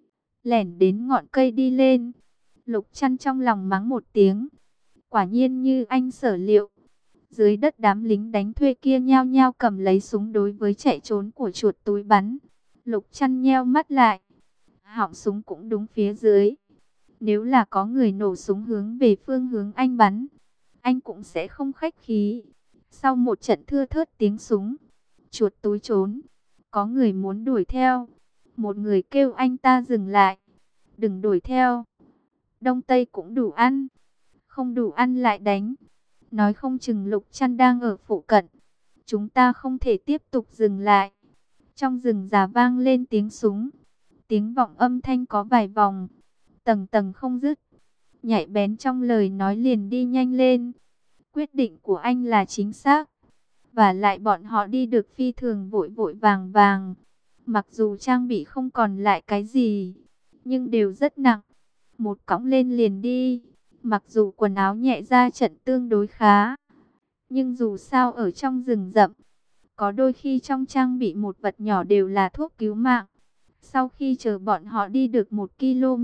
Lẻn đến ngọn cây đi lên. Lục Trăn trong lòng mắng một tiếng. Quả nhiên như anh sở liệu. Dưới đất đám lính đánh thuê kia nhao nhao cầm lấy súng đối với chạy trốn của chuột túi bắn. Lục Trăn nheo mắt lại. Họng súng cũng đúng phía dưới. Nếu là có người nổ súng hướng về phương hướng anh bắn, anh cũng sẽ không khách khí. Sau một trận thưa thớt tiếng súng, chuột túi trốn. Có người muốn đuổi theo. Một người kêu anh ta dừng lại. Đừng đuổi theo. Đông Tây cũng đủ ăn. Không đủ ăn lại đánh. Nói không chừng Lục Trăn đang ở phụ cận. Chúng ta không thể tiếp tục dừng lại. Trong rừng già vang lên tiếng súng. Tiếng vọng âm thanh có vài vòng. Tầng tầng không dứt. Nhạy bén trong lời nói liền đi nhanh lên. Quyết định của anh là chính xác. Và lại bọn họ đi được phi thường vội vội vàng vàng. Mặc dù trang bị không còn lại cái gì, nhưng đều rất nặng. Một cõng lên liền đi. Mặc dù quần áo nhẹ ra trận tương đối khá, nhưng dù sao ở trong rừng rậm, có đôi khi trong trang bị một vật nhỏ đều là thuốc cứu mạng. Sau khi chờ bọn họ đi được 1 km,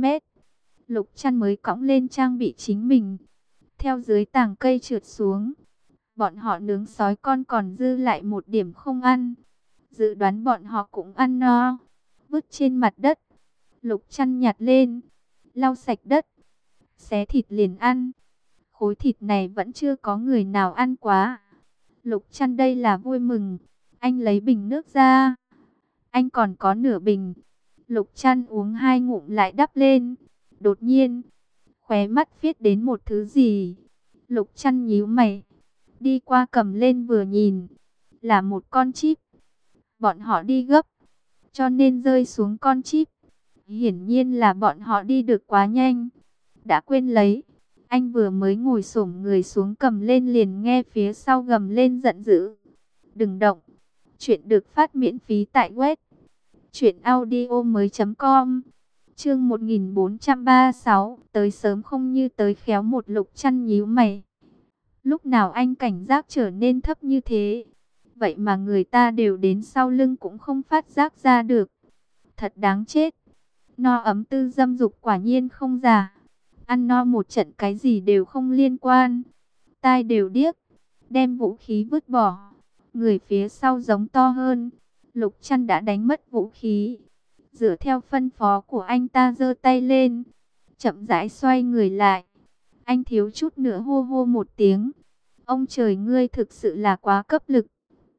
Lục Trăn mới cõng lên trang bị chính mình. Theo dưới tàng cây trượt xuống. Bọn họ nướng sói con còn dư lại một điểm không ăn. Dự đoán bọn họ cũng ăn no. Vứt trên mặt đất. Lục Trăn nhặt lên, lau sạch đất, xé thịt liền ăn. Khối thịt này vẫn chưa có người nào ăn quá. Lục Trăn đây là vui mừng. Anh lấy bình nước ra. Anh còn có nửa bình. Lục Trăn uống 2 ngụm lại đắp lên. Đột nhiên, khóe mắt viết đến một thứ gì. Lục Trăn nhíu mày, đi qua cầm lên vừa nhìn. Là một con chip. Bọn họ đi gấp, cho nên rơi xuống con chip. Hiển nhiên là bọn họ đi được quá nhanh, đã quên lấy. Anh vừa mới ngồi xổm người xuống cầm lên liền nghe phía sau gầm lên giận dữ. Đừng động. Chuyện được phát miễn phí tại web truyệnaudiomoi.com. Chương 1436, tới sớm không như tới khéo. Một Lục Trăn nhíu mày. Lúc nào anh cảnh giác trở nên thấp như thế? Vậy mà người ta đều đến sau lưng cũng không phát giác ra được. Thật đáng chết. No ấm tư dâm dục quả nhiên không giả. Ăn no một trận cái gì đều không liên quan. Tai đều điếc. Đem vũ khí vứt bỏ. Người phía sau giống to hơn. Lục Trăn đã đánh mất vũ khí. Dựa theo phân phó của anh ta giơ tay lên. Chậm rãi xoay người lại. Anh thiếu chút nữa hô hô một tiếng. Ông trời, ngươi thực sự là quá cấp lực.